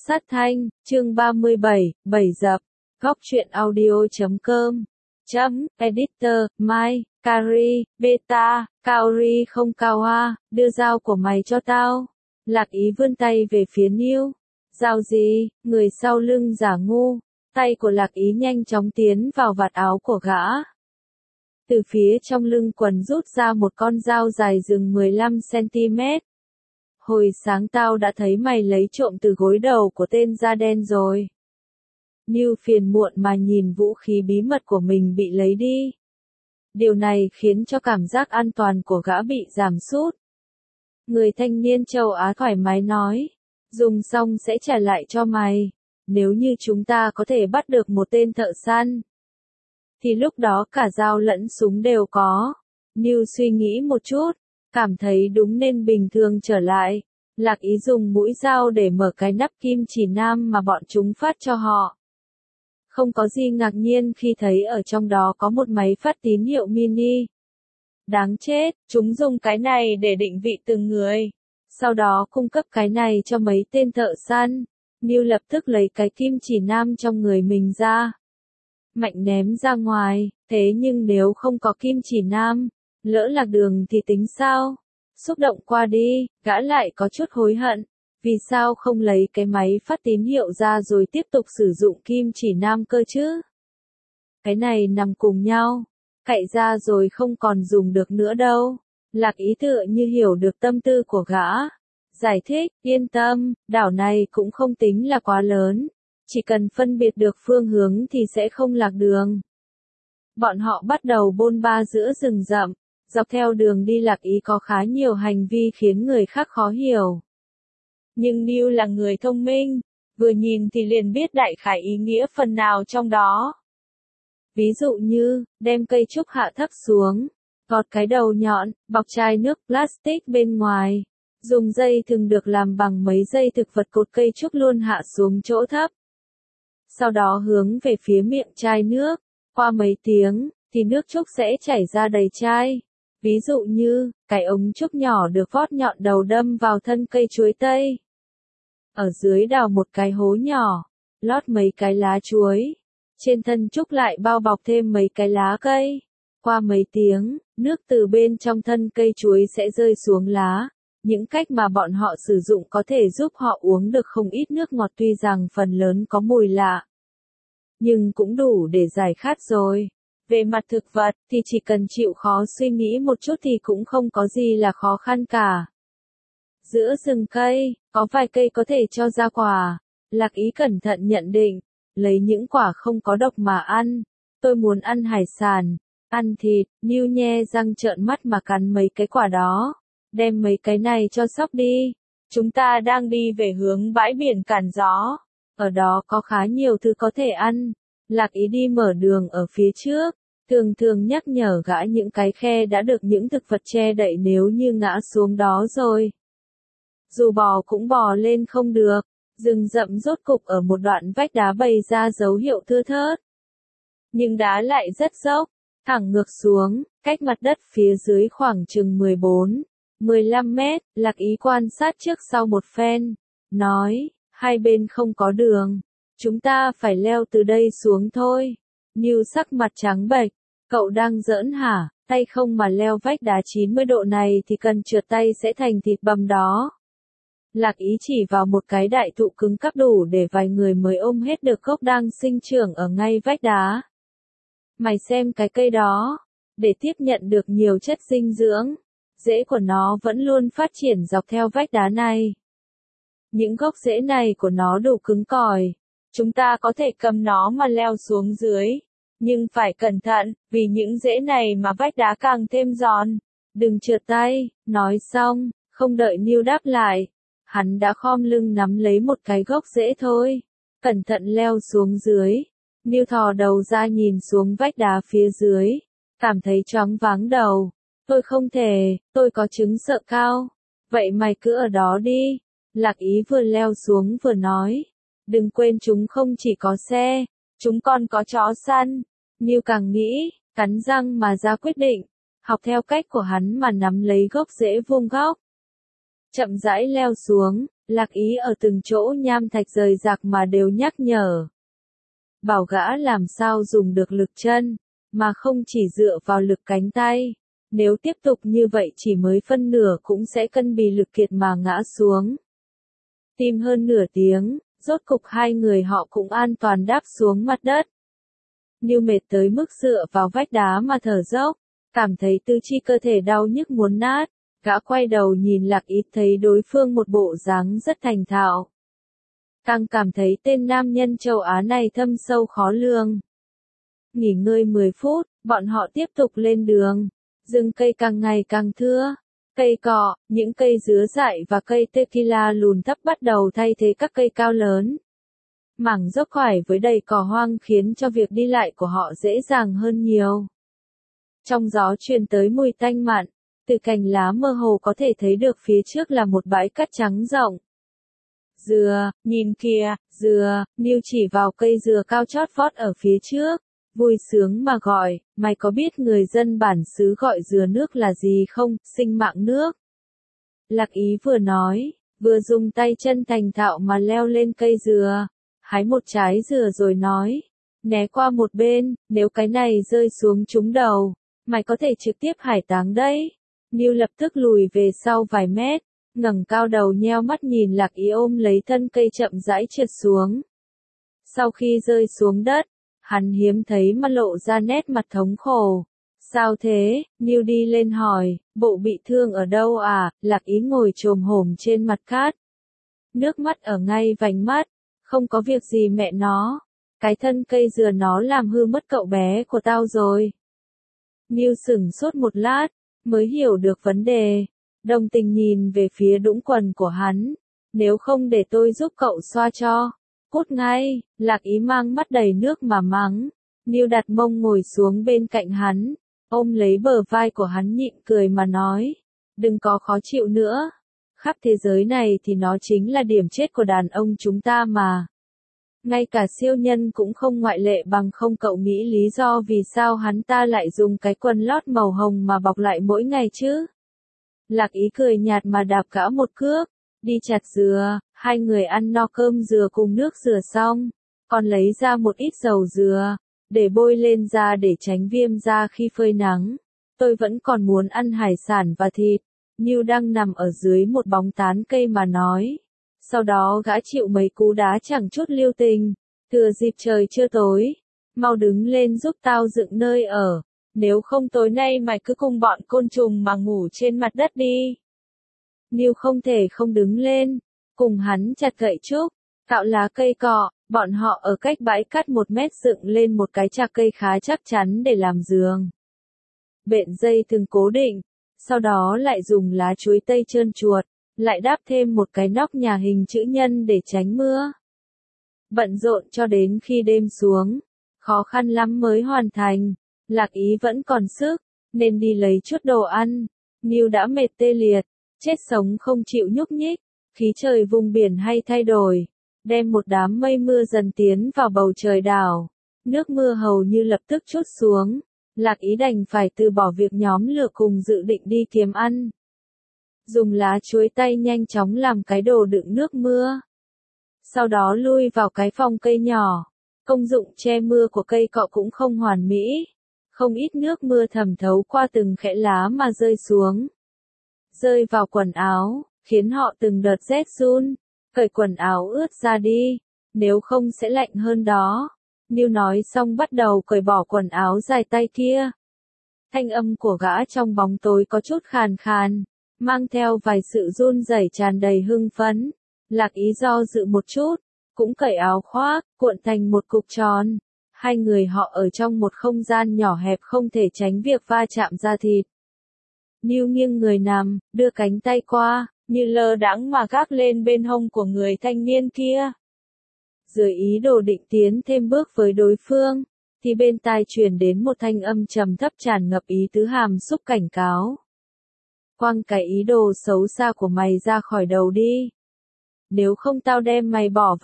Sát thanh, chương 37, 7 dập. Góc truyện audio.com. Editor, Mai, Kari, Beta, Kaori không cao hoa, đưa dao của mày cho tao. Lạc Ý vươn tay về phía Niu. Dao gì? Người sau lưng giả ngu. Tay của Lạc Ý nhanh chóng tiến vào vạt áo của gã. Từ phía trong lưng quần rút ra một con dao dài chừng 15cm. Hồi sáng tao đã thấy mày lấy trộm từ gối đầu của tên da đen rồi. Niu phiền muộn mà nhìn vũ khí bí mật của mình bị lấy đi. Điều này khiến cho cảm giác an toàn của gã bị giảm sút. Người thanh niên châu Á thoải mái nói, dùng xong sẽ trả lại cho mày. Nếu như chúng ta có thể bắt được một tên thợ săn, thì lúc đó cả dao lẫn súng đều có. Niu suy nghĩ một chút, cảm thấy đúng nên bình thường trở lại. Lạc Ý dùng mũi dao để mở cái nắp kim chỉ nam mà bọn chúng phát cho họ. Không có gì ngạc nhiên khi thấy ở trong đó có một máy phát tín hiệu mini. Đáng chết, chúng dùng cái này để định vị từng người. Sau đó cung cấp cái này cho mấy tên thợ săn. Niu lập tức lấy cái kim chỉ nam trong người mình ra. Mạnh ném ra ngoài, thế nhưng nếu không có kim chỉ nam, lỡ lạc đường thì tính sao? Xúc động qua đi, gã lại có chút hối hận. Vì sao không lấy cái máy phát tín hiệu ra rồi tiếp tục sử dụng kim chỉ nam cơ chứ? Cái này nằm cùng nhau, cậy ra rồi không còn dùng được nữa đâu. Lạc Ý tựa như hiểu được tâm tư của gã. Giải thích, yên tâm, đảo này cũng không tính là quá lớn. Chỉ cần phân biệt được phương hướng thì sẽ không lạc đường. Bọn họ bắt đầu bôn ba giữa rừng rậm. Dọc theo đường đi Lạc Ý có khá nhiều hành vi khiến người khác khó hiểu. Nhưng Niu là người thông minh, vừa nhìn thì liền biết đại khái ý nghĩa phần nào trong đó. Ví dụ như, đem cây trúc hạ thấp xuống, gọt cái đầu nhọn, bọc chai nước plastic bên ngoài, dùng dây thừng được làm bằng mấy dây thực vật cột cây trúc luôn hạ xuống chỗ thấp. Sau đó hướng về phía miệng chai nước, qua mấy tiếng, thì nước trúc sẽ chảy ra đầy chai. Ví dụ như, cái ống trúc nhỏ được vót nhọn đầu đâm vào thân cây chuối tây. Ở dưới đào một cái hố nhỏ, lót mấy cái lá chuối. Trên thân trúc lại bao bọc thêm mấy cái lá cây. Qua mấy tiếng, nước từ bên trong thân cây chuối sẽ rơi xuống lá. Những cách mà bọn họ sử dụng có thể giúp họ uống được không ít nước ngọt tuy rằng phần lớn có mùi lạ. Nhưng cũng đủ để giải khát rồi. Về mặt thực vật thì chỉ cần chịu khó suy nghĩ một chút thì cũng không có gì là khó khăn cả. Giữa rừng cây, có vài cây có thể cho ra quả. Lạc Ý cẩn thận nhận định, lấy những quả không có độc mà ăn. Tôi muốn ăn hải sản, ăn thịt. Niu nhe răng trợn mắt mà cắn mấy cái quả đó. Đem mấy cái này cho Sóc đi. Chúng ta đang đi về hướng bãi biển Cản Gió. Ở đó có khá nhiều thứ có thể ăn. Lạc Ý đi mở đường ở phía trước, thường thường nhắc nhở gã những cái khe đã được những thực vật che đậy nếu như ngã xuống đó rồi. Dù bò cũng bò lên không được, rừng rậm rốt cục ở một đoạn vách đá bày ra dấu hiệu thưa thớt. Nhưng đá lại rất dốc, thẳng ngược xuống, cách mặt đất phía dưới khoảng chừng 14-15 mét, Lạc Ý quan sát trước sau một phen, nói, hai bên không có đường. Chúng ta phải leo từ đây xuống thôi. Niu sắc mặt trắng bệch. Cậu đang giỡn hả? Tay không mà leo vách đá 90 độ này thì cần trượt tay sẽ thành thịt bằm đó. Lạc Ý chỉ vào một cái đại thụ cứng cáp đủ để vài người mới ôm hết được gốc đang sinh trưởng ở ngay vách đá. Mày xem cái cây đó. Để tiếp nhận được nhiều chất dinh dưỡng, rễ của nó vẫn luôn phát triển dọc theo vách đá này. Những gốc rễ này của nó đủ cứng cỏi. Chúng ta có thể cầm nó mà leo xuống dưới. Nhưng phải cẩn thận, vì những rễ này mà vách đá càng thêm giòn. Đừng trượt tay. Nói xong, không đợi Niu đáp lại. Hắn đã khom lưng nắm lấy một cái gốc rễ thôi. Cẩn thận leo xuống dưới. Niu thò đầu ra nhìn xuống vách đá phía dưới. Cảm thấy choáng váng đầu. Tôi không thể, tôi có chứng sợ cao. Vậy mày cứ ở đó đi. Lạc Ý vừa leo xuống vừa nói. Đừng quên chúng không chỉ có xe, chúng còn có chó săn. Niu càng nghĩ, cắn răng mà ra quyết định, học theo cách của hắn mà nắm lấy gốc rễ vuông góc. Chậm rãi leo xuống, Lạc Ý ở từng chỗ nham thạch rời rạc mà đều nhắc nhở. Bảo gã làm sao dùng được lực chân, mà không chỉ dựa vào lực cánh tay. Nếu tiếp tục như vậy chỉ mới phân nửa cũng sẽ cân bì lực kiệt mà ngã xuống. Tìm hơn nửa tiếng, rốt cục hai người họ cũng an toàn đáp xuống mặt đất. Niu mệt tới mức dựa vào vách đá mà thở dốc, cảm thấy tứ chi cơ thể đau nhức muốn nát. Gã quay đầu nhìn Lạc Ý thấy đối phương một bộ dáng rất thành thạo. Càng cảm thấy tên nam nhân châu Á này thâm sâu khó lường. Nghỉ ngơi 10 phút, bọn họ tiếp tục lên đường. Rừng cây càng ngày càng thưa. Cây cọ, những cây dứa dại và cây tequila lùn thấp bắt đầu thay thế các cây cao lớn. Mảng dốc khoải với đầy cỏ hoang khiến cho việc đi lại của họ dễ dàng hơn nhiều. Trong gió truyền tới mùi tanh mặn, từ cành lá mơ hồ có thể thấy được phía trước là một bãi cát trắng rộng. Dừa, nhìn kìa, dừa, Niu chỉ vào cây dừa cao chót vót ở phía trước, vui sướng mà gọi, mày có biết người dân bản xứ gọi dừa nước là gì không, sinh mạng nước. Lạc Ý vừa nói, vừa dùng tay chân thành thạo mà leo lên cây dừa, hái một trái dừa rồi nói, né qua một bên, nếu cái này rơi xuống trúng đầu, mày có thể trực tiếp hải táng đấy. Niu lập tức lùi về sau vài mét, ngẩng cao đầu nheo mắt nhìn Lạc Ý ôm lấy thân cây chậm rãi trượt xuống. Sau khi rơi xuống đất, hắn hiếm thấy mà lộ ra nét mặt thống khổ. Sao thế? Niu đi lên hỏi, bộ bị thương ở đâu à? Lạc Ý ngồi chồm hổm trên mặt cát. Nước mắt ở ngay vành mắt, không có việc gì mẹ nó. Cái thân cây dừa nó làm hư mất cậu bé của tao rồi. Niu sửng sốt một lát, mới hiểu được vấn đề. Đồng tình nhìn về phía đũng quần của hắn. Nếu không để tôi giúp cậu xoa cho. Cút ngay, Lạc Ý mang mắt đầy nước mà mắng. Niu đặt mông ngồi xuống bên cạnh hắn, ôm lấy bờ vai của hắn nhịn cười mà nói. Đừng có khó chịu nữa. Khắp thế giới này thì nó chính là điểm chết của đàn ông chúng ta mà. Ngay cả siêu nhân cũng không ngoại lệ bằng không cậu nghĩ lý do vì sao hắn ta lại dùng cái quần lót màu hồng mà bọc lại mỗi ngày chứ. Lạc Ý cười nhạt mà đạp gã một cước, đi chặt dừa, hai người ăn no cơm dừa cùng nước dừa xong, còn lấy ra một ít dầu dừa, để bôi lên da để tránh viêm da khi phơi nắng. Tôi vẫn còn muốn ăn hải sản và thịt. Niu đang nằm ở dưới một bóng tán cây mà nói. Sau đó gã chịu mấy cú đá chẳng chút lưu tình. Thừa dịp trời chưa tối, mau đứng lên giúp tao dựng nơi ở. Nếu không tối nay mày cứ cùng bọn côn trùng mà ngủ trên mặt đất đi. Niu không thể không đứng lên, cùng hắn chặt gậy trúc, cạo lá cây cọ, bọn họ ở cách bãi cát 1 mét dựng lên một cái chạc cây khá chắc chắn để làm giường. Bện dây thừng cố định, sau đó lại dùng lá chuối tây trơn chuột, lại đáp thêm một cái nóc nhà hình chữ nhân để tránh mưa. Bận rộn cho đến khi đêm xuống, khó khăn lắm mới hoàn thành. Lạc Ý vẫn còn sức, nên đi lấy chút đồ ăn. Niu đã mệt tê liệt, chết sống không chịu nhúc nhích. Khí trời vùng biển hay thay đổi, đem một đám mây mưa dần tiến vào bầu trời đảo. Nước mưa hầu như lập tức trút xuống. Lạc Ý đành phải từ bỏ việc nhóm lửa cùng dự định đi kiếm ăn. Dùng lá chuối tây nhanh chóng làm cái đồ đựng nước mưa. Sau đó lui vào cái phòng cây nhỏ. Công dụng che mưa của cây cọ cũng không hoàn mỹ. Không ít nước mưa thẩm thấu qua từng khẽ lá mà rơi xuống. Rơi vào quần áo, khiến họ từng đợt rét run. Cởi quần áo ướt ra đi, nếu không sẽ lạnh hơn đó. Niu nói xong bắt đầu cởi bỏ quần áo dài tay kia. Thanh âm của gã trong bóng tối có chút khàn khàn, mang theo vài sự run rẩy tràn đầy hưng phấn. Lạc Ý do dự một chút, cũng cởi áo khoác, cuộn thành một cục tròn. Hai người họ ở trong một không gian nhỏ hẹp không thể tránh việc va chạm da thịt. Niu nghiêng người nằm, đưa cánh tay qua, như lơ đãng mà gác lên bên hông của người thanh niên kia. Dưới ý đồ định tiến thêm bước với đối phương, thì bên tai truyền đến một thanh âm trầm thấp tràn ngập ý tứ hàm xúc cảnh cáo. Quăng cái ý đồ xấu xa của mày ra khỏi đầu đi. Nếu không tao đem mày bỏ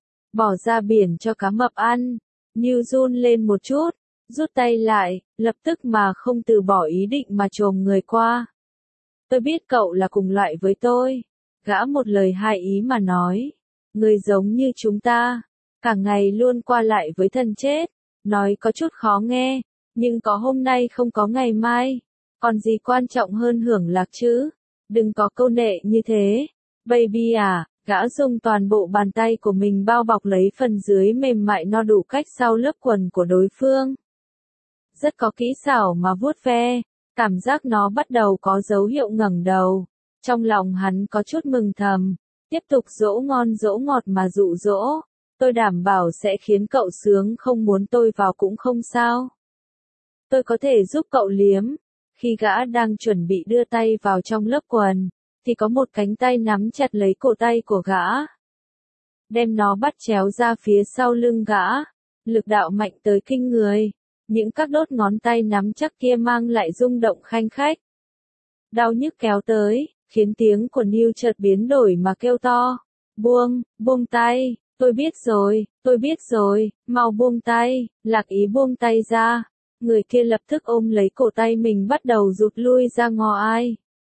ra biển cho cá mập ăn. Niu run lên một chút, rút tay lại, lập tức mà không từ bỏ ý định mà chồm người qua. Tôi biết cậu là cùng loại với tôi. Gã một lời hai ý mà nói. Người giống như chúng ta, cả ngày luôn qua lại với thần chết. Nói có chút khó nghe, nhưng có hôm nay không có ngày mai. Còn gì quan trọng hơn hưởng lạc chứ? Đừng có câu nệ như thế. Baby à, gã dùng toàn bộ bàn tay của mình bao bọc lấy phần dưới mềm mại no đủ cách sau lớp quần của đối phương. Rất có kỹ xảo mà vuốt ve, cảm giác nó bắt đầu có dấu hiệu ngẩng đầu. Trong lòng hắn có chút mừng thầm, tiếp tục dỗ ngon dỗ ngọt mà dụ dỗ. Tôi đảm bảo sẽ khiến cậu sướng, không muốn tôi vào cũng không sao. Tôi có thể giúp cậu liếm. Khi gã đang chuẩn bị đưa tay vào trong lớp quần, thì có một cánh tay nắm chặt lấy cổ tay của gã. Đem nó bắt chéo ra phía sau lưng gã. Lực đạo mạnh tới kinh người. Những các đốt ngón tay nắm chắc kia mang lại rung động khanh khách. Đau nhức kéo tới, khiến tiếng của Neil chợt biến đổi mà kêu to. Buông tay, tôi biết rồi, mau buông tay. Lạc Ý buông tay ra. Người kia lập tức ôm lấy cổ tay mình bắt đầu rụt lui ra ngoài.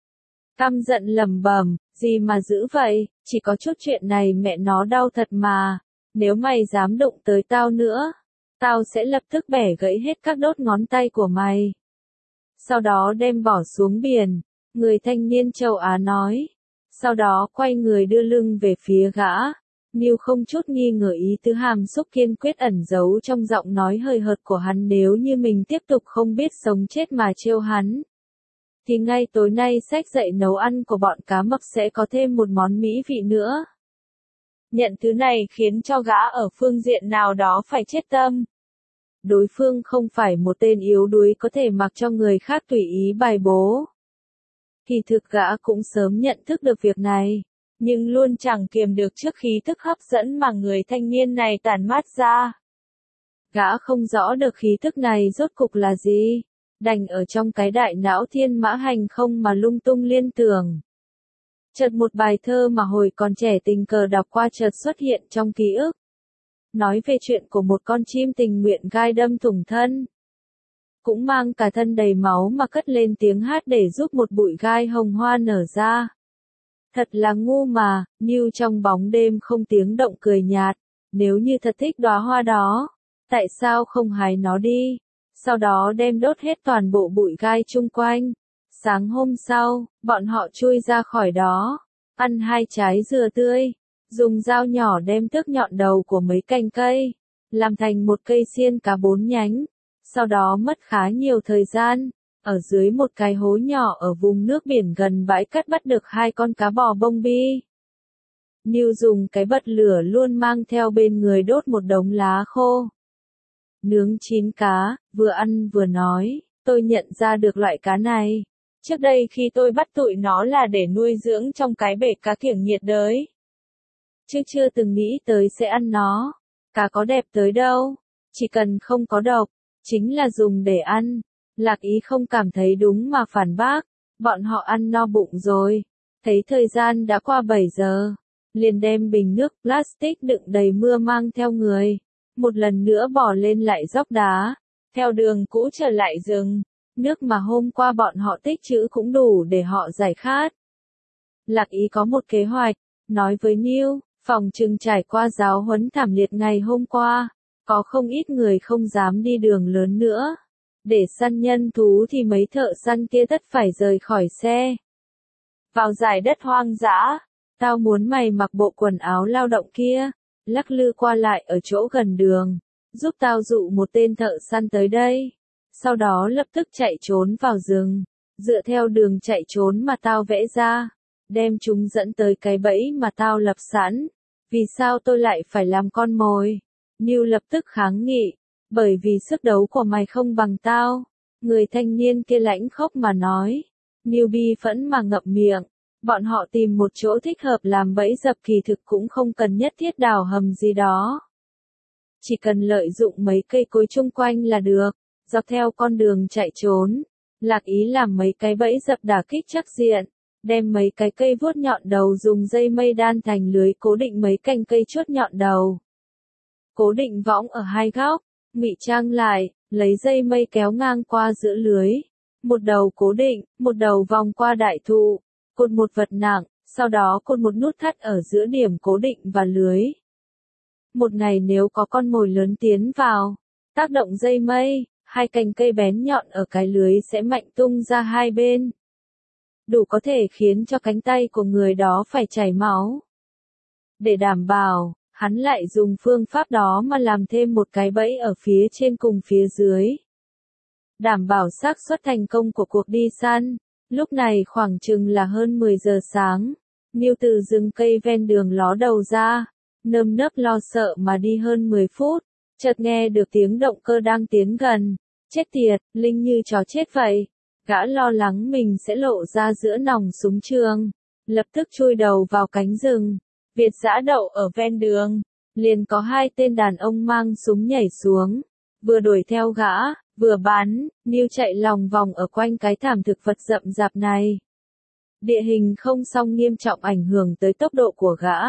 Căm giận lẩm bẩm, gì mà dữ vậy, chỉ có chút chuyện này mẹ nó đau thật mà. Nếu mày dám đụng tới tao nữa, tao sẽ lập tức bẻ gãy hết các đốt ngón tay của mày. Sau đó đem bỏ xuống biển, người thanh niên châu Á nói. Sau đó quay người đưa lưng về phía gã. Neil không chút nghi ngờ ý tứ hàm xúc kiên quyết ẩn giấu trong giọng nói hời hợt của hắn, nếu như mình tiếp tục không biết sống chết mà trêu hắn. Thì ngay tối nay sách dạy nấu ăn của bọn cá mập sẽ có thêm một món mỹ vị nữa. Nhận thứ này khiến cho gã ở phương diện nào đó phải chết tâm. Đối phương không phải một tên yếu đuối có thể mặc cho người khác tùy ý bài bố. Kỳ thực gã cũng sớm nhận thức được việc này, nhưng luôn chẳng kiềm được trước khí tức hấp dẫn mà người thanh niên này tản mát ra. Gã không rõ được khí tức này rốt cục là gì, đành ở trong cái đại não thiên mã hành không mà lung tung liên tưởng. Chợt một bài thơ mà hồi còn trẻ tình cờ đọc qua chợt xuất hiện trong ký ức. Nói về chuyện của một con chim tình nguyện gai đâm thủng thân. Cũng mang cả thân đầy máu mà cất lên tiếng hát để giúp một bụi gai hồng hoa nở ra. Thật là ngu mà, Neil trong bóng đêm không tiếng động cười nhạt. Nếu như thật thích đóa hoa đó, tại sao không hái nó đi? Sau đó đem đốt hết toàn bộ bụi gai chung quanh. Sáng hôm sau, bọn họ chui ra khỏi đó, ăn 2 trái dừa tươi, dùng dao nhỏ đem tước nhọn đầu của mấy cành cây, làm thành một cây xiên cá 4 nhánh. Sau đó mất khá nhiều thời gian, ở dưới một cái hố nhỏ ở vùng nước biển gần bãi cát bắt được 2 con cá bò bông bi. Neil dùng cái bật lửa luôn mang theo bên người đốt một đống lá khô. Nướng 9 cá, vừa ăn vừa nói, tôi nhận ra được loại cá này. Trước đây khi tôi bắt tụi nó là để nuôi dưỡng trong cái bể cá kiểng nhiệt đới. Chứ chưa từng nghĩ tới sẽ ăn nó. Cá có đẹp tới đâu, chỉ cần không có độc, chính là dùng để ăn. Lạc Ý không cảm thấy đúng mà phản bác, bọn họ ăn no bụng rồi. Thấy thời gian đã qua 7 giờ, liền đem bình nước plastic đựng đầy mưa mang theo người. Một lần nữa bỏ lên lại dốc đá, theo đường cũ trở lại rừng. Nước mà hôm qua bọn họ tích trữ cũng đủ để họ giải khát. Lạc Ý có một kế hoạch, nói với Neil, phòng trừng trải qua giáo huấn thảm liệt ngày hôm qua, có không ít người không dám đi đường lớn nữa. Để săn nhân thú thì mấy thợ săn kia tất phải rời khỏi xe. Vào giải đất hoang dã, tao muốn mày mặc bộ quần áo lao động kia, lắc lư qua lại ở chỗ gần đường, giúp tao dụ một tên thợ săn tới đây. Sau đó lập tức chạy trốn vào rừng, dựa theo đường chạy trốn mà tao vẽ ra, đem chúng dẫn tới cái bẫy mà tao lập sẵn. Vì sao tôi lại phải làm con mồi? Neil lập tức kháng nghị, bởi vì sức đấu của mày không bằng tao. Người thanh niên kia lãnh khốc mà nói. Neil bi phẫn mà ngậm miệng. Bọn họ tìm một chỗ thích hợp làm bẫy dập kỳ thực cũng không cần nhất thiết đào hầm gì đó. Chỉ cần lợi dụng mấy cây cối chung quanh là được. Dọc theo con đường chạy trốn, Lạc Ý làm mấy cái bẫy dập đả kích chắc diện, đem mấy cái cây vuốt nhọn đầu dùng dây mây đan thành lưới cố định mấy cành cây chuốt nhọn đầu. Cố định võng ở 2 góc, ngụy trang lại, lấy dây mây kéo ngang qua giữa lưới. Một đầu cố định, một đầu vòng qua đại thụ, cột một vật nặng, sau đó cột một nút thắt ở giữa điểm cố định và lưới. Một ngày nếu có con mồi lớn tiến vào, tác động dây mây, hai cành cây bén nhọn ở cái lưới sẽ mạnh tung ra hai bên, đủ có thể khiến cho cánh tay của người đó phải chảy máu. Để đảm bảo, hắn lại dùng phương pháp đó mà làm thêm một cái bẫy ở phía trên cùng phía dưới. Đảm bảo xác suất thành công của cuộc đi săn. Lúc này khoảng chừng là hơn 10 giờ sáng. Neil từ rừng cây ven đường ló đầu ra, nơm nớp lo sợ mà đi hơn 10 phút, chợt nghe được tiếng động cơ đang tiến gần. Chết tiệt, Linh như chó chết vậy. Gã lo lắng mình sẽ lộ ra giữa nòng súng trường, lập tức chui đầu vào cánh rừng. Việt Dã đậu ở ven đường, liền có hai tên đàn ông mang súng nhảy xuống, vừa đuổi theo gã, vừa bắn. Neil chạy lòng vòng ở quanh cái thảm thực vật rậm rạp này. Địa hình không song nghiêm trọng ảnh hưởng tới tốc độ của gã.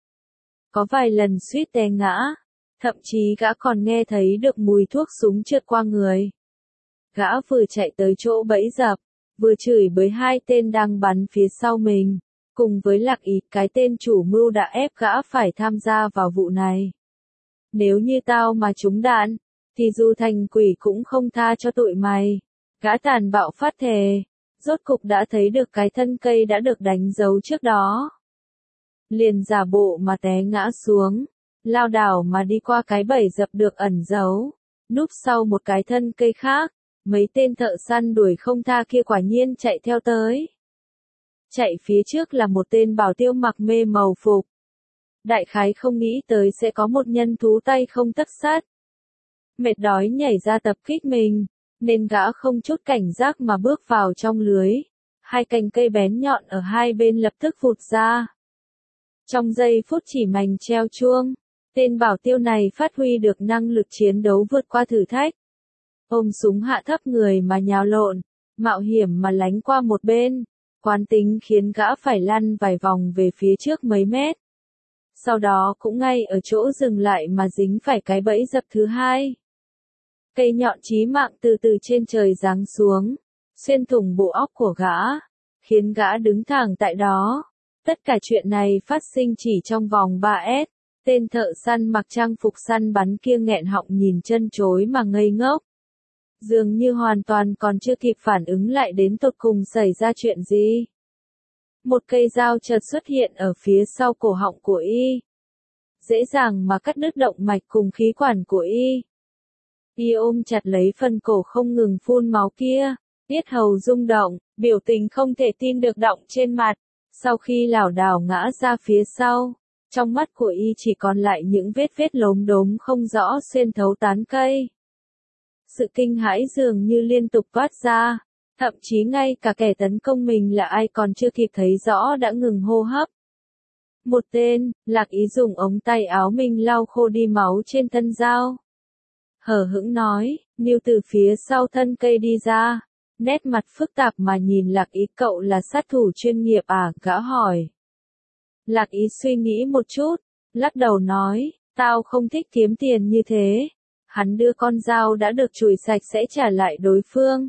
Có vài lần suýt té ngã, thậm chí gã còn nghe thấy được mùi thuốc súng trượt qua người. Gã vừa chạy tới chỗ bẫy dập, vừa chửi bới hai tên đang bắn phía sau mình, cùng với Lạc Ý, cái tên chủ mưu đã ép gã phải tham gia vào vụ này. Nếu như tao mà trúng đạn, thì dù thành quỷ cũng không tha cho tụi mày. Gã tàn bạo phát thề, rốt cục đã thấy được cái thân cây đã được đánh dấu trước đó. Liền giả bộ mà té ngã xuống, lao đảo mà đi qua cái bẫy dập được ẩn giấu, núp sau một cái thân cây khác. Mấy tên thợ săn đuổi không tha kia quả nhiên chạy theo tới. Chạy phía trước là một tên bảo tiêu mặc mê màu phục. Đại khái không nghĩ tới sẽ có một nhân thú tay không tất sát. Mệt đói nhảy ra tập kích mình, nên gã không chút cảnh giác mà bước vào trong lưới. Hai cành cây bén nhọn ở hai bên lập tức vụt ra. Trong giây phút chỉ mảnh treo chuông, tên bảo tiêu này phát huy được năng lực chiến đấu vượt qua thử thách. Ôm súng hạ thấp người mà nhào lộn, mạo hiểm mà lánh qua một bên, quán tính khiến gã phải lăn vài vòng về phía trước mấy mét. Sau đó cũng ngay ở chỗ dừng lại mà dính phải cái bẫy dập thứ hai. Cây nhọn chí mạng từ từ trên trời giáng xuống, xuyên thủng bộ óc của gã, khiến gã đứng thẳng tại đó. Tất cả chuyện này phát sinh chỉ trong vòng 3S. Tên thợ săn mặc trang phục săn bắn kia nghẹn họng nhìn chân chối mà ngây ngốc. Dường như hoàn toàn còn chưa kịp phản ứng lại đến tột cùng xảy ra chuyện gì. Một cây dao chợt xuất hiện ở phía sau cổ họng của y. Dễ dàng mà cắt đứt động mạch cùng khí quản của y. Y ôm chặt lấy phần cổ không ngừng phun máu kia, yết hầu rung động, biểu tình không thể tin được đọng trên mặt. Sau khi lảo đảo ngã ra phía sau, trong mắt của y chỉ còn lại những vết lốm đốm không rõ xuyên thấu tán cây. Sự kinh hãi dường như liên tục toát ra, thậm chí ngay cả kẻ tấn công mình là ai còn chưa kịp thấy rõ đã ngừng hô hấp. Một tên, Lạc Ý dùng ống tay áo mình lau khô đi máu trên thân dao. Hờ hững nói, Neil từ phía sau thân cây đi ra, nét mặt phức tạp mà nhìn Lạc Ý. Cậu là sát thủ chuyên nghiệp à? Gã hỏi. Lạc Ý suy nghĩ một chút, lắc đầu nói, tao không thích kiếm tiền như thế. Hắn đưa con dao đã được chùi sạch sẽ trả lại đối phương.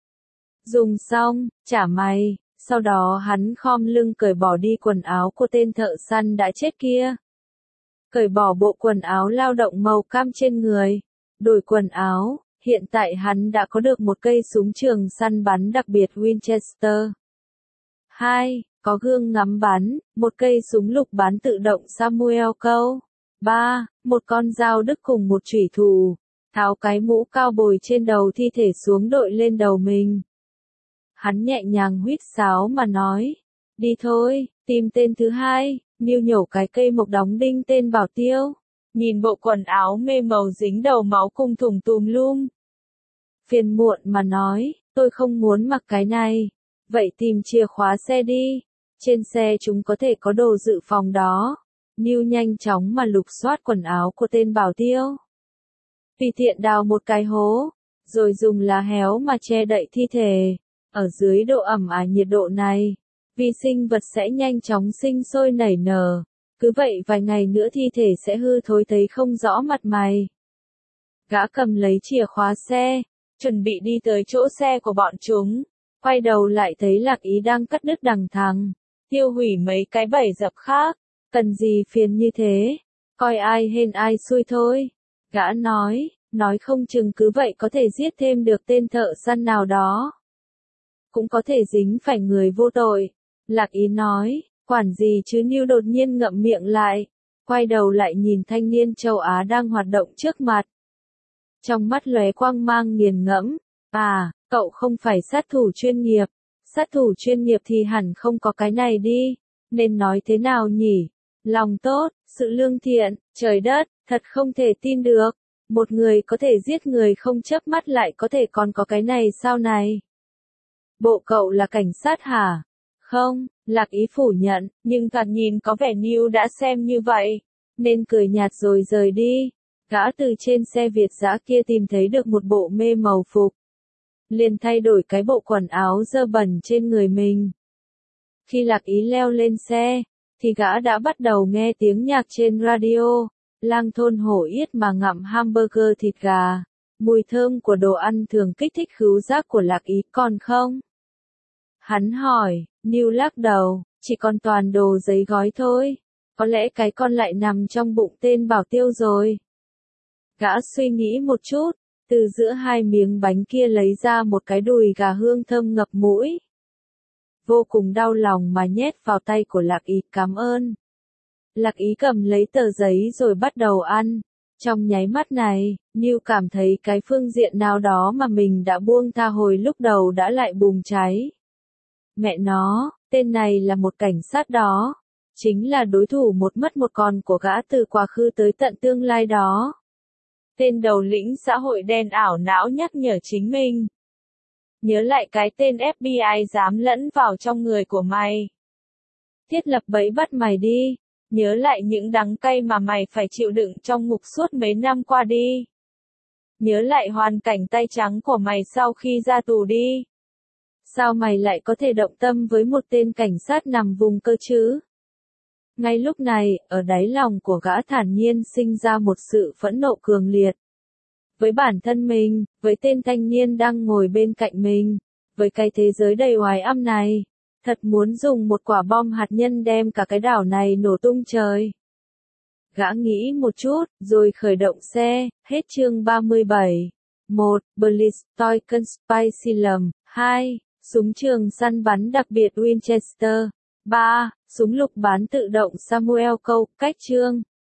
Dùng xong, trả mày. Sau đó hắn khom lưng cởi bỏ đi quần áo của tên thợ săn đã chết kia. Cởi bỏ bộ quần áo lao động màu cam trên người. Đổi quần áo, hiện tại hắn đã có được một cây súng trường săn bắn đặc biệt Winchester. 2. Có gương ngắm bắn, một cây súng lục bắn tự động Samuel Colt. 3. Một con dao đức cùng một chủy thủ. Tháo cái mũ cao bồi trên đầu thi thể xuống đội lên đầu mình. Hắn nhẹ nhàng huýt sáo mà nói. Đi thôi, tìm tên thứ hai. Neil nhổ cái cây mộc đóng đinh tên bảo tiêu. Nhìn bộ quần áo mê màu dính đầu máu cùng thùng tùm lum. Phiền muộn mà nói, tôi không muốn mặc cái này. Vậy tìm chìa khóa xe đi. Trên xe chúng có thể có đồ dự phòng đó. Neil nhanh chóng mà lục soát quần áo của tên bảo tiêu. Tùy tiện đào một cái hố, rồi dùng lá héo mà che đậy thi thể. Ở dưới độ ẩm nhiệt độ này, vi sinh vật sẽ nhanh chóng sinh sôi nảy nở. Cứ vậy vài ngày nữa thi thể sẽ hư thối thấy không rõ mặt mày. Gã cầm lấy chìa khóa xe, chuẩn bị đi tới chỗ xe của bọn chúng. Quay đầu lại thấy Lạc Ý đang cắt đứt đằng thằng. tiêu hủy mấy cái bẫy dập khác, cần gì phiền như thế, coi ai hên ai xui thôi. Gã nói không chừng cứ vậy có thể giết thêm được tên thợ săn nào đó. Cũng có thể dính phải người vô tội. Lạc Ý nói, quản gì chứ. Nưu đột nhiên ngậm miệng lại, quay đầu lại nhìn thanh niên châu Á đang hoạt động trước mặt. Trong mắt lóe quang mang nghiền ngẫm, à, cậu không phải sát thủ chuyên nghiệp. Sát thủ chuyên nghiệp thì hẳn không có cái này đi, nên nói thế nào nhỉ? Lòng tốt, sự lương thiện, trời đất, thật không thể tin được. Một người có thể giết người không chớp mắt lại có thể còn có cái này sao này? Bộ cậu là cảnh sát hả? Không, Lạc Ý phủ nhận, nhưng thoạt nhìn có vẻ Nưu đã xem như vậy, nên cười nhạt rồi rời đi. Gã từ trên xe Việt dã kia tìm thấy được một bộ mê màu phục, liền thay đổi cái bộ quần áo dơ bẩn trên người mình. Khi Lạc Ý leo lên xe, thì gã đã bắt đầu nghe tiếng nhạc trên radio, lang thôn hổ yết mà ngậm hamburger thịt gà. Mùi thơm của đồ ăn thường kích thích khứu giác của Lạc Ý, còn không? Hắn hỏi, Nưu lắc đầu, chỉ còn toàn đồ giấy gói thôi. Có lẽ cái con lại nằm trong bụng tên bảo tiêu rồi. Gã suy nghĩ một chút, từ giữa hai miếng bánh kia lấy ra một cái đùi gà hương thơm ngập mũi. Vô cùng đau lòng mà nhét vào tay của Lạc Ý, cảm ơn. Lạc Ý cầm lấy tờ giấy rồi bắt đầu ăn. Trong nháy mắt này, Nưu cảm thấy cái phương diện nào đó mà mình đã buông tha hồi lúc đầu đã lại bùng cháy. Mẹ nó, tên này là một cảnh sát đó. Chính là đối thủ một mất một còn của gã từ quá khứ tới tận tương lai đó. Tên đầu lĩnh xã hội đen ảo não nhắc nhở chính mình. Nhớ lại cái tên FBI dám lẫn vào trong người của mày. Thiết lập bẫy bắt mày đi. Nhớ lại những đắng cay mà mày phải chịu đựng trong ngục suốt mấy năm qua đi. Nhớ lại hoàn cảnh tay trắng của mày sau khi ra tù đi. Sao mày lại có thể động tâm với một tên cảnh sát nằm vùng cơ chứ? Ngay lúc này, ở đáy lòng của gã thản nhiên sinh ra một sự phẫn nộ cường liệt. Với bản thân mình, với tên thanh niên đang ngồi bên cạnh mình, với cái thế giới đầy oái âm này, thật muốn dùng một quả bom hạt nhân đem cả cái đảo này nổ tung trời. Gã nghĩ một chút, rồi khởi động xe, hết chương 37. 1. Blastoise Conspicillum. 2. Súng trường săn bắn đặc biệt Winchester. 3. Súng lục bán tự động Samuel Colt. Cách chương